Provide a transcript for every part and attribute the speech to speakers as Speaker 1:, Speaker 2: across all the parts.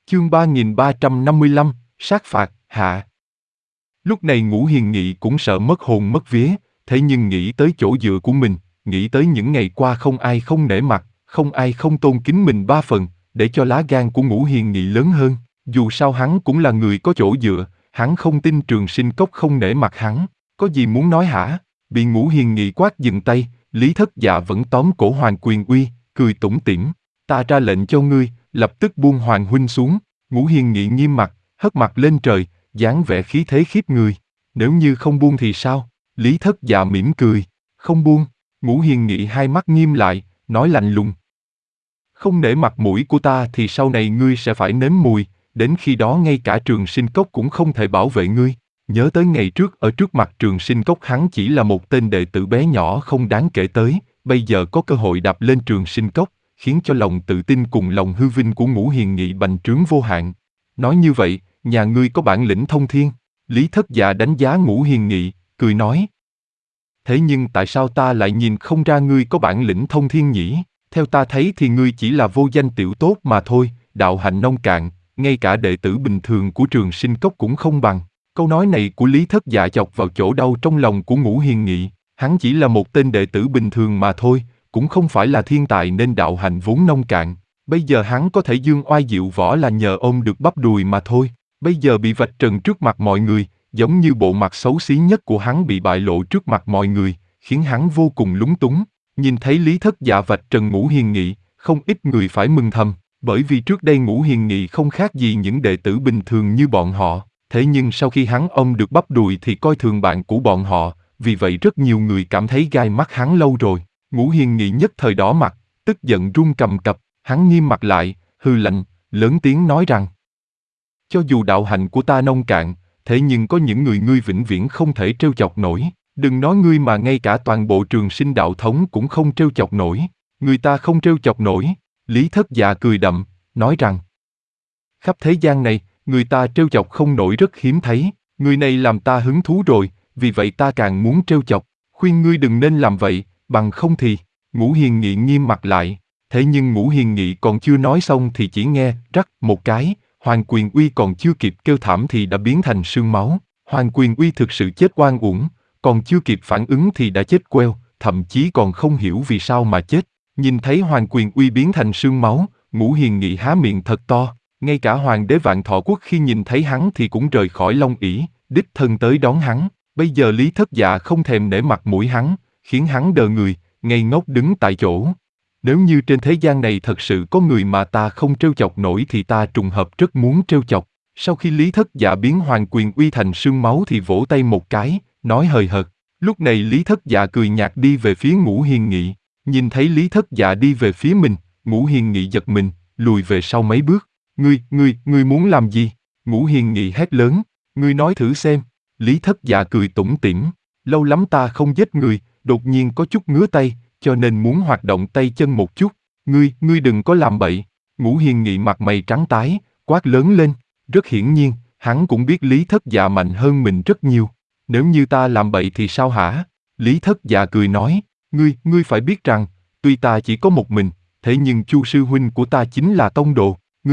Speaker 1: Chương 3355, sát phạt, hạ. Lúc này Ngũ Hiền Nghị cũng sợ mất hồn mất vía, thế nhưng nghĩ tới chỗ dựa của mình, nghĩ tới những ngày qua không ai không nể mặt, không ai không tôn kính mình ba phần, để cho lá gan của Ngũ Hiền Nghị lớn hơn. Dù sao hắn cũng là người có chỗ dựa, hắn không tin Trường Sinh Cốc không nể mặt hắn, có gì muốn nói hả? Bị Ngũ Hiền Nghị quát dừng tay, Lý Thất Dạ vẫn tóm cổ Hoàng Quyền Uy, cười tủm tỉm. Ta ra lệnh cho ngươi, lập tức buông Hoàng huynh xuống. Ngũ Hiền Nghị nghiêm mặt, hất mặt lên trời, dáng vẻ khí thế khiếp người. Nếu như không buông thì sao? Lý Thất Dạ mỉm cười. Không buông. Ngũ Hiền Nghị hai mắt nghiêm lại, nói lạnh lùng. Không nể mặt mũi của ta thì sau này ngươi sẽ phải nếm mùi, đến khi đó ngay cả Trường Sinh Cốc cũng không thể bảo vệ ngươi. Nhớ tới ngày trước ở trước mặt Trường Sinh Cốc hắn chỉ là một tên đệ tử bé nhỏ không đáng kể tới, bây giờ có cơ hội đạp lên Trường Sinh Cốc, khiến cho lòng tự tin cùng lòng hư vinh của Ngũ Hiền Nghị bành trướng vô hạn. Nói như vậy, nhà ngươi có bản lĩnh thông thiên. Lý Thất Dạ đánh giá Ngũ Hiền Nghị, cười nói. Thế nhưng tại sao ta lại nhìn không ra ngươi có bản lĩnh thông thiên nhỉ? Theo ta thấy thì ngươi chỉ là vô danh tiểu tốt mà thôi, đạo hạnh nông cạn, ngay cả đệ tử bình thường của Trường Sinh Cốc cũng không bằng. Câu nói này của Lý Thất Dạ chọc vào chỗ đau trong lòng của Ngũ Hiền Nghị. Hắn chỉ là một tên đệ tử bình thường mà thôi, cũng không phải là thiên tài nên đạo hạnh vốn nông cạn. Bây giờ hắn có thể dương oai diệu võ là nhờ ôm được bắp đùi mà thôi. Bây giờ bị vạch trần trước mặt mọi người, giống như bộ mặt xấu xí nhất của hắn bị bại lộ trước mặt mọi người, khiến hắn vô cùng lúng túng. Nhìn thấy Lý Thất Dạ vạch trần Ngũ Hiền Nghị, không ít người phải mừng thầm, bởi vì trước đây Ngũ Hiền Nghị không khác gì những đệ tử bình thường như bọn họ. Thế nhưng sau khi hắn ôm được bắp đùi thì coi thường bạn của bọn họ, vì vậy rất nhiều người cảm thấy gai mắt hắn lâu rồi. Ngũ Hiền Nghị nhất thời đỏ mặt, tức giận run cầm cập, hắn nghiêm mặt lại, hừ lạnh, lớn tiếng nói rằng: cho dù đạo hạnh của ta nông cạn, thế nhưng có những người ngươi vĩnh viễn không thể trêu chọc nổi. Đừng nói ngươi mà ngay cả toàn bộ Trường Sinh đạo thống cũng không trêu chọc nổi. Người ta không trêu chọc nổi. Lý Thất Dạ cười đậm, nói rằng: khắp thế gian này, người ta trêu chọc không nổi rất hiếm thấy. Người này làm ta hứng thú rồi, vì vậy ta càng muốn trêu chọc. Khuyên ngươi đừng nên làm vậy, bằng không thì... Ngũ Hiền Nghị nghiêm mặt lại. Thế nhưng Ngũ Hiền Nghị còn chưa nói xong thì chỉ nghe rắc một cái, Hoàng Quyền Uy còn chưa kịp kêu thảm thì đã biến thành sương máu. Hoàng Quyền Uy thực sự chết oan uổng, còn chưa kịp phản ứng thì đã chết queo, thậm chí còn không hiểu vì sao mà chết. Nhìn thấy Hoàng Quyền Uy biến thành sương máu, Ngũ Hiền Nghị há miệng thật to. Ngay cả Hoàng đế Vạn Thọ Quốc khi nhìn thấy hắn thì cũng rời khỏi Long ỷ, đích thân tới đón hắn. Bây giờ Lý Thất Dạ không thèm nể mặt mũi hắn, khiến hắn đờ người, ngây ngốc đứng tại chỗ. Nếu như trên thế gian này thật sự có người mà ta không trêu chọc nổi thì ta trùng hợp rất muốn trêu chọc. Sau khi Lý Thất Dạ biến Hoàng Quyền Uy thành sương máu thì vỗ tay một cái, nói hời hợt. Lúc này Lý Thất Dạ cười nhạt đi về phía Ngũ Hiền Nghị. Nhìn thấy Lý Thất Dạ đi về phía mình, Ngũ Hiền Nghị giật mình, lùi về sau mấy bước. Ngươi muốn làm gì? Ngũ Hiền Nghị hét lớn, ngươi nói thử xem. Lý Thất Dạ cười tủm tỉm, lâu lắm ta không giết người, đột nhiên có chút ngứa tay, cho nên muốn hoạt động tay chân một chút. Ngươi đừng có làm bậy. Ngũ Hiền Nghị mặt mày trắng tái, quát lớn lên. Rất hiển nhiên, hắn cũng biết Lý Thất Dạ mạnh hơn mình rất nhiều. Nếu như ta làm bậy thì sao hả? Lý Thất Dạ cười nói, ngươi phải biết rằng, tuy ta chỉ có một mình, thế nhưng Chu sư huynh của ta chính là tông đồ.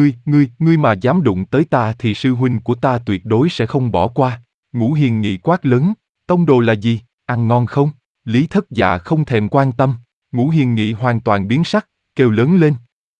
Speaker 1: Ngươi mà dám đụng tới ta thì sư huynh của ta tuyệt đối sẽ không bỏ qua. Ngũ Hiền Nghị quát lớn, tông đồ là gì, ăn ngon không? Lý Thất Dạ không thèm quan tâm. Ngũ Hiền Nghị hoàn toàn biến sắc, kêu lớn lên.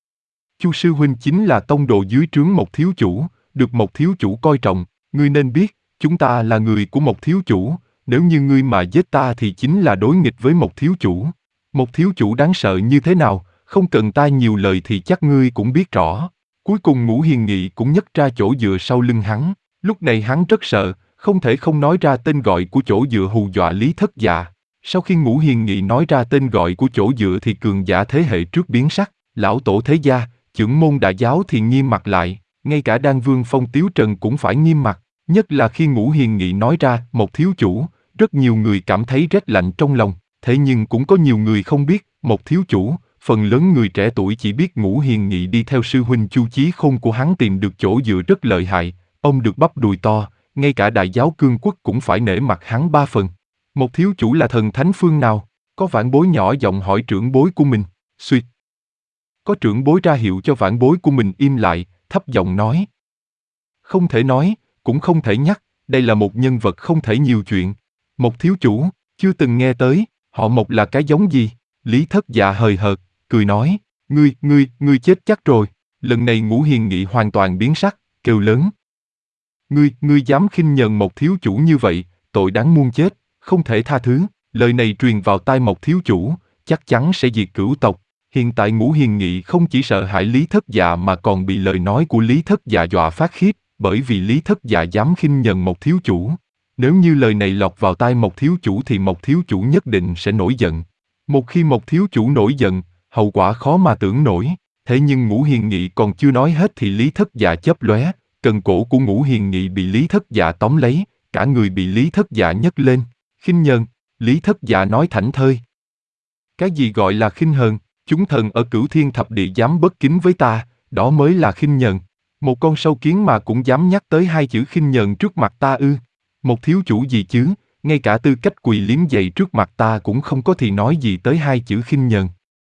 Speaker 1: Chu sư huynh chính là tông đồ dưới trướng Mộc thiếu chủ, được Mộc thiếu chủ coi trọng. Ngươi nên biết, chúng ta là người của Mộc thiếu chủ, nếu như ngươi mà giết ta thì chính là đối nghịch với Mộc thiếu chủ. Mộc thiếu chủ đáng sợ như thế nào, không cần ta nhiều lời thì chắc ngươi cũng biết rõ. Cuối cùng Ngũ Hiền Nghị cũng nhấc ra chỗ dựa sau lưng hắn. Lúc này hắn rất sợ, không thể không nói ra tên gọi của chỗ dựa hù dọa Lý Thất Dạ. Sau khi Ngũ Hiền Nghị nói ra tên gọi của chỗ dựa thì cường giả thế hệ trước biến sắc, lão tổ thế gia, chưởng môn đại giáo thì nghiêm mặt lại, ngay cả Đan Vương Phong Tiếu Trần cũng phải nghiêm mặt. Nhất là khi Ngũ Hiền Nghị nói ra Mộc thiếu chủ, rất nhiều người cảm thấy rét lạnh trong lòng. Thế nhưng cũng có nhiều người không biết Mộc thiếu chủ. Phần lớn người trẻ tuổi chỉ biết Ngũ Hiền Nghị đi theo sư huynh Chu Chí Khôn của hắn tìm được chỗ dựa rất lợi hại, ông được bắp đùi to, ngay cả đại giáo cương quốc cũng phải nể mặt hắn ba phần. Một thiếu chủ là thần thánh phương nào? Có vãn bối nhỏ giọng hỏi trưởng bối của mình. Suýt. Có trưởng bối ra hiệu cho vãn bối của mình im lại, thấp giọng nói. Không thể nói, cũng không thể nhắc, đây là một nhân vật không thể nhiều chuyện. Một thiếu chủ, chưa từng nghe tới, họ Mộc là cái giống gì? Lý Thất Dạ hời hợt, cười nói, ngươi chết chắc rồi. Lần này Ngũ Hiền Nghị hoàn toàn biến sắc, kêu lớn. Ngươi dám khinh nhờn một thiếu chủ như vậy, tội đáng muôn chết, không thể tha thứ. Lời này truyền vào tai một thiếu chủ, chắc chắn sẽ diệt cửu tộc. Hiện tại Ngũ Hiền Nghị không chỉ sợ hãi Lý Thất Dạ mà còn bị lời nói của Lý Thất Dạ dọa phát khiếp, bởi vì Lý Thất Dạ dám khinh nhờn một thiếu chủ. Nếu như lời này lọt vào tai một thiếu chủ thì một thiếu chủ nhất định sẽ nổi giận. Một khi một thiếu chủ nổi giận, hậu quả khó mà tưởng nổi. Thế nhưng Ngũ Hiền Nghị còn chưa nói hết thì Lý Thất Dạ chớp lóe, cần cổ của Ngũ Hiền Nghị bị Lý Thất Dạ tóm lấy, cả người bị Lý Thất Dạ nhấc lên. Khinh nhờn, Lý Thất Dạ nói thảnh thơi. Cái gì gọi là khinh hờn? Chúng thần ở Cửu Thiên Thập Địa dám bất kính với ta, đó mới là khinh nhờn. Một con sâu kiến mà cũng dám nhắc tới hai chữ khinh nhờn trước mặt ta ư? Một thiếu chủ gì chứ, ngay cả tư cách quỳ liếm giày trước mặt ta cũng không có thì nói gì tới hai chữ khinh nhờn.